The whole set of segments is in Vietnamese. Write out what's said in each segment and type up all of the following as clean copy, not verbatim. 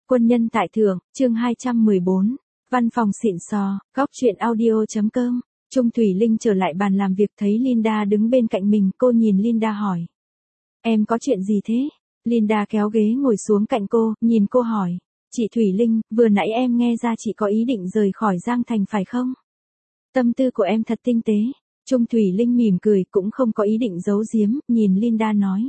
Quân nhân tại thượng, chương 214. Văn phòng xịn sò, góc truyện audio.com. Trung Thủy Linh trở lại bàn làm việc thấy Linda đứng bên cạnh mình, cô nhìn Linda hỏi. Em có chuyện gì thế? Linda kéo ghế ngồi xuống cạnh cô, nhìn cô hỏi. Chị Thủy Linh, vừa nãy em nghe ra chị có ý định rời khỏi Giang Thành phải không? Tâm tư của em thật tinh tế. Trung Thủy Linh mỉm cười, cũng không có ý định giấu giếm, nhìn Linda nói.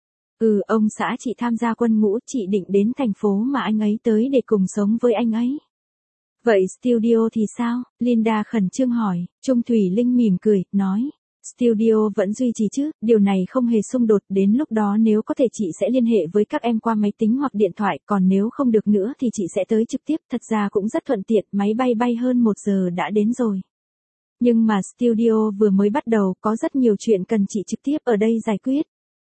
Ông xã chị tham gia quân ngũ, chị định đến thành phố mà anh ấy tới để cùng sống với anh ấy. Vậy studio thì sao? Linda khẩn trương hỏi. Trung Thủy Linh mỉm cười, nói. Studio vẫn duy trì chứ, điều này không hề xung đột, đến lúc đó nếu có thể chị sẽ liên hệ với các em qua máy tính hoặc điện thoại, còn nếu không được nữa thì chị sẽ tới trực tiếp, thật ra cũng rất thuận tiện, máy bay bay hơn 1 giờ đã đến rồi. Nhưng mà studio vừa mới bắt đầu, có rất nhiều chuyện cần chị trực tiếp ở đây giải quyết.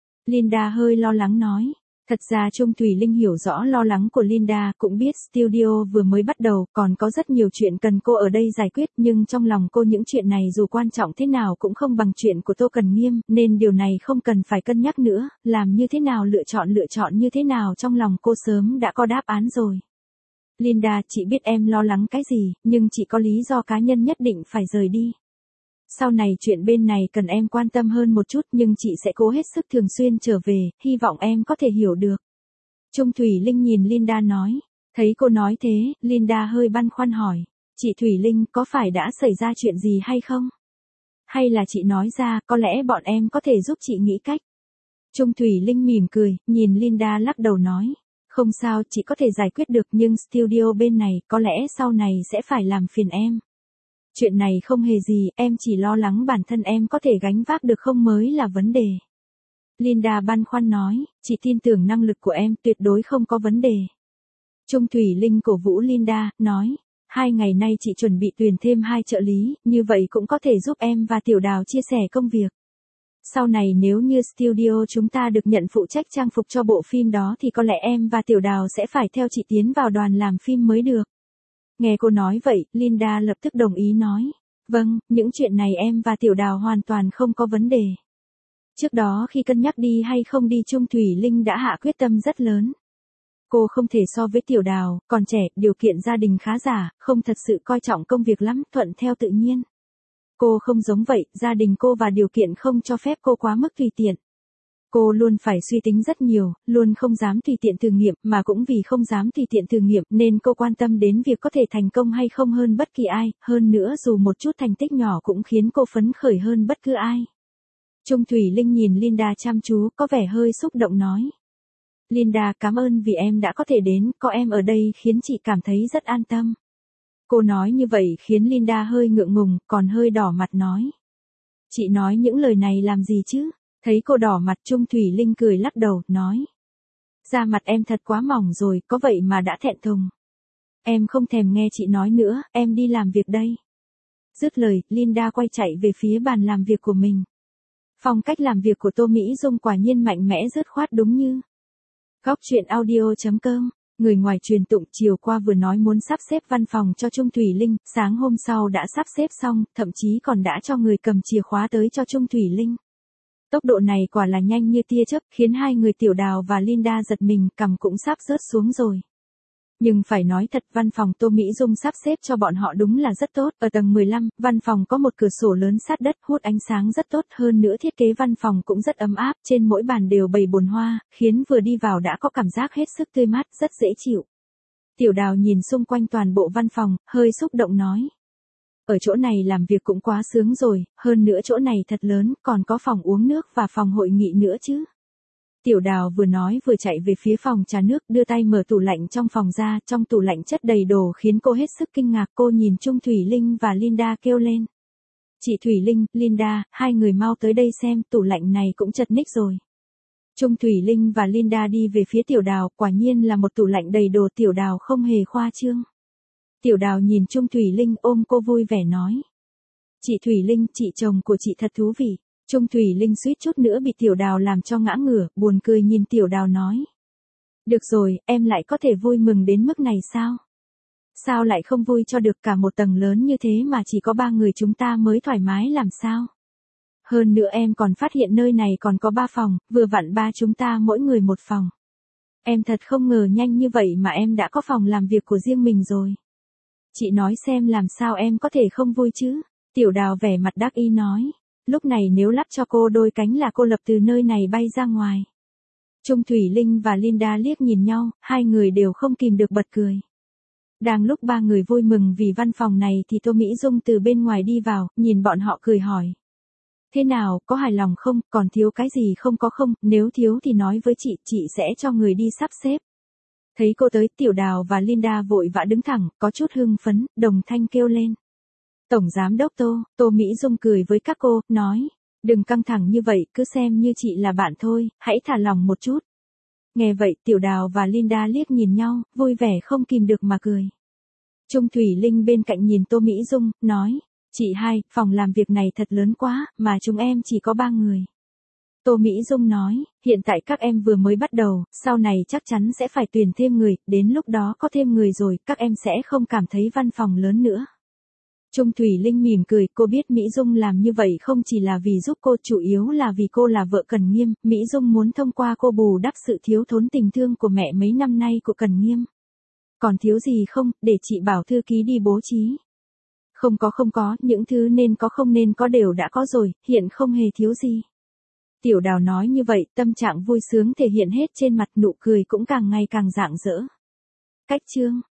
Linda hơi lo lắng nói. Thật ra Trung Thủy Linh hiểu rõ lo lắng của Linda, cũng biết studio vừa mới bắt đầu, còn có rất nhiều chuyện cần cô ở đây giải quyết, nhưng trong lòng cô những chuyện này dù quan trọng thế nào cũng không bằng chuyện của Tô Cần Nghiêm, nên điều này không cần phải cân nhắc nữa, làm như thế nào lựa chọn như thế nào trong lòng cô sớm đã có đáp án rồi. Linda, chị biết em lo lắng cái gì, nhưng chị có lý do cá nhân nhất định phải rời đi. Sau này chuyện bên này cần em quan tâm hơn một chút, nhưng chị sẽ cố hết sức thường xuyên trở về, hy vọng em có thể hiểu được. Trung Thủy Linh nhìn Linda nói. Thấy cô nói thế, Linda hơi băn khoăn hỏi. Chị Thủy Linh, có phải đã xảy ra chuyện gì hay không? Hay là chị nói ra, có lẽ bọn em có thể giúp chị nghĩ cách. Trung Thủy Linh mỉm cười, nhìn Linda lắc đầu nói. Không sao, chị có thể giải quyết được, nhưng studio bên này, có lẽ sau này sẽ phải làm phiền em. Chuyện này không hề gì, em chỉ lo lắng bản thân em có thể gánh vác được không mới là vấn đề. Linda băn khoăn nói, chị tin tưởng năng lực của em, tuyệt đối không có vấn đề. Trung Thủy Linh cổ vũ Linda, nói, 2 ngày nay chị chuẩn bị tuyển thêm 2 trợ lý, như vậy cũng có thể giúp em và Tiểu Đào chia sẻ công việc. Sau này nếu như studio chúng ta được nhận phụ trách trang phục cho bộ phim đó thì có lẽ em và Tiểu Đào sẽ phải theo chị tiến vào đoàn làm phim mới được. Nghe cô nói vậy, Linda lập tức đồng ý nói. Vâng, những chuyện này em và Tiểu Đào hoàn toàn không có vấn đề. Trước đó khi cân nhắc đi hay không đi, Trung Thủy Linh đã hạ quyết tâm rất lớn. Cô không thể so với Tiểu Đào, còn trẻ, điều kiện gia đình khá giả, không thật sự coi trọng công việc lắm, thuận theo tự nhiên. Cô không giống vậy, gia đình cô và điều kiện không cho phép cô quá mức tùy tiện. Cô luôn phải suy tính rất nhiều, luôn không dám tùy tiện thử nghiệm, mà cũng vì không dám tùy tiện thử nghiệm nên cô quan tâm đến việc có thể thành công hay không hơn bất kỳ ai, hơn nữa dù một chút thành tích nhỏ cũng khiến cô phấn khởi hơn bất cứ ai. Trung Thủy Linh nhìn Linda chăm chú, có vẻ hơi xúc động nói. Linda, cảm ơn vì em đã có thể đến, có em ở đây khiến chị cảm thấy rất an tâm. Cô nói như vậy khiến Linda hơi ngượng ngùng, còn hơi đỏ mặt nói. Chị nói những lời này làm gì chứ? Thấy cô đỏ mặt, Trung Thủy Linh cười lắc đầu, nói. Da mặt em thật quá mỏng rồi, có vậy mà đã thẹn thùng. Em không thèm nghe chị nói nữa, em đi làm việc đây. Dứt lời, Linda quay chạy về phía bàn làm việc của mình. Phong cách làm việc của Tô Mỹ Dung quả nhiên mạnh mẽ dứt khoát đúng như. Góc truyện audio.com. Người ngoài truyền tụng chiều qua vừa nói muốn sắp xếp văn phòng cho Trung Thủy Linh, sáng hôm sau đã sắp xếp xong, thậm chí còn đã cho người cầm chìa khóa tới cho Trung Thủy Linh. Tốc độ này quả là nhanh như tia chớp, khiến hai người Tiểu Đào và Linda giật mình, cằm cũng sắp rớt xuống rồi. Nhưng phải nói thật, văn phòng Tô Mỹ Dung sắp xếp cho bọn họ đúng là rất tốt. Ở tầng 15, văn phòng có một cửa sổ lớn sát đất, hút ánh sáng rất tốt, hơn nữa thiết kế văn phòng cũng rất ấm áp, trên mỗi bàn đều bày bồn hoa, khiến vừa đi vào đã có cảm giác hết sức tươi mát, rất dễ chịu. Tiểu Đào nhìn xung quanh toàn bộ văn phòng, hơi xúc động nói. Ở chỗ này làm việc cũng quá sướng rồi, hơn nữa chỗ này thật lớn, còn có phòng uống nước và phòng hội nghị nữa chứ. Tiểu Đào vừa nói vừa chạy về phía phòng trà nước, đưa tay mở tủ lạnh trong phòng ra, trong tủ lạnh chất đầy đồ khiến cô hết sức kinh ngạc. Cô nhìn Trung Thủy Linh và Linda kêu lên. Chị Thủy Linh, Linda, hai người mau tới đây xem, tủ lạnh này cũng chật ních rồi. Trung Thủy Linh và Linda đi về phía Tiểu Đào, quả nhiên là một tủ lạnh đầy đồ. Tiểu Đào không hề khoa trương. Tiểu Đào nhìn Trung Thủy Linh, ôm cô vui vẻ nói. Chị Thủy Linh, chị chồng của chị thật thú vị. Trung Thủy Linh suýt chút nữa bị Tiểu Đào làm cho ngã ngửa, buồn cười nhìn Tiểu Đào nói. Được rồi, em lại có thể vui mừng đến mức này sao? Sao lại không vui cho được, cả một tầng lớn như thế mà chỉ có 3 người chúng ta mới thoải mái làm sao? Hơn nữa em còn phát hiện nơi này còn có 3 phòng, vừa vặn 3 chúng ta mỗi người một phòng. Em thật không ngờ nhanh như vậy mà em đã có phòng làm việc của riêng mình rồi. Chị nói xem làm sao em có thể không vui chứ? Tiểu Đào vẻ mặt đắc ý nói. Lúc này nếu lắp cho cô đôi cánh là cô lập từ nơi này bay ra ngoài. Trung Thủy Linh và Linda liếc nhìn nhau, hai người đều không kìm được bật cười. Đang lúc ba người vui mừng vì văn phòng này thì Tô Mỹ Dung từ bên ngoài đi vào, nhìn bọn họ cười hỏi. Thế nào, có hài lòng không, còn thiếu cái gì không có không, nếu thiếu thì nói với chị sẽ cho người đi sắp xếp. Thấy cô tới, Tiểu Đào và Linda vội vã đứng thẳng, có chút hưng phấn, đồng thanh kêu lên. Tổng Giám đốc Tô Mỹ Dung cười với các cô, nói. Đừng căng thẳng như vậy, cứ xem như chị là bạn thôi, hãy thả lòng một chút. Nghe vậy, Tiểu Đào và Linda liếc nhìn nhau, vui vẻ không kìm được mà cười. Trung Thủy Linh bên cạnh nhìn Tô Mỹ Dung, nói. Chị hai, phòng làm việc này thật lớn quá, mà chúng em chỉ có 3 người. Tô Mỹ Dung nói, hiện tại các em vừa mới bắt đầu, sau này chắc chắn sẽ phải tuyển thêm người, đến lúc đó có thêm người rồi, các em sẽ không cảm thấy văn phòng lớn nữa. Trung Thủy Linh mỉm cười, cô biết Mỹ Dung làm như vậy không chỉ là vì giúp cô, chủ yếu là vì cô là vợ Cần Nghiêm, Mỹ Dung muốn thông qua cô bù đắp sự thiếu thốn tình thương của mẹ mấy năm nay của Cần Nghiêm. Còn thiếu gì không, để chị bảo thư ký đi bố trí. Không có, những thứ nên có không nên có đều đã có rồi, hiện không hề thiếu gì. Tiểu Đào nói như vậy, tâm trạng vui sướng thể hiện hết trên mặt, nụ cười cũng càng ngày càng rạng rỡ. Cách chương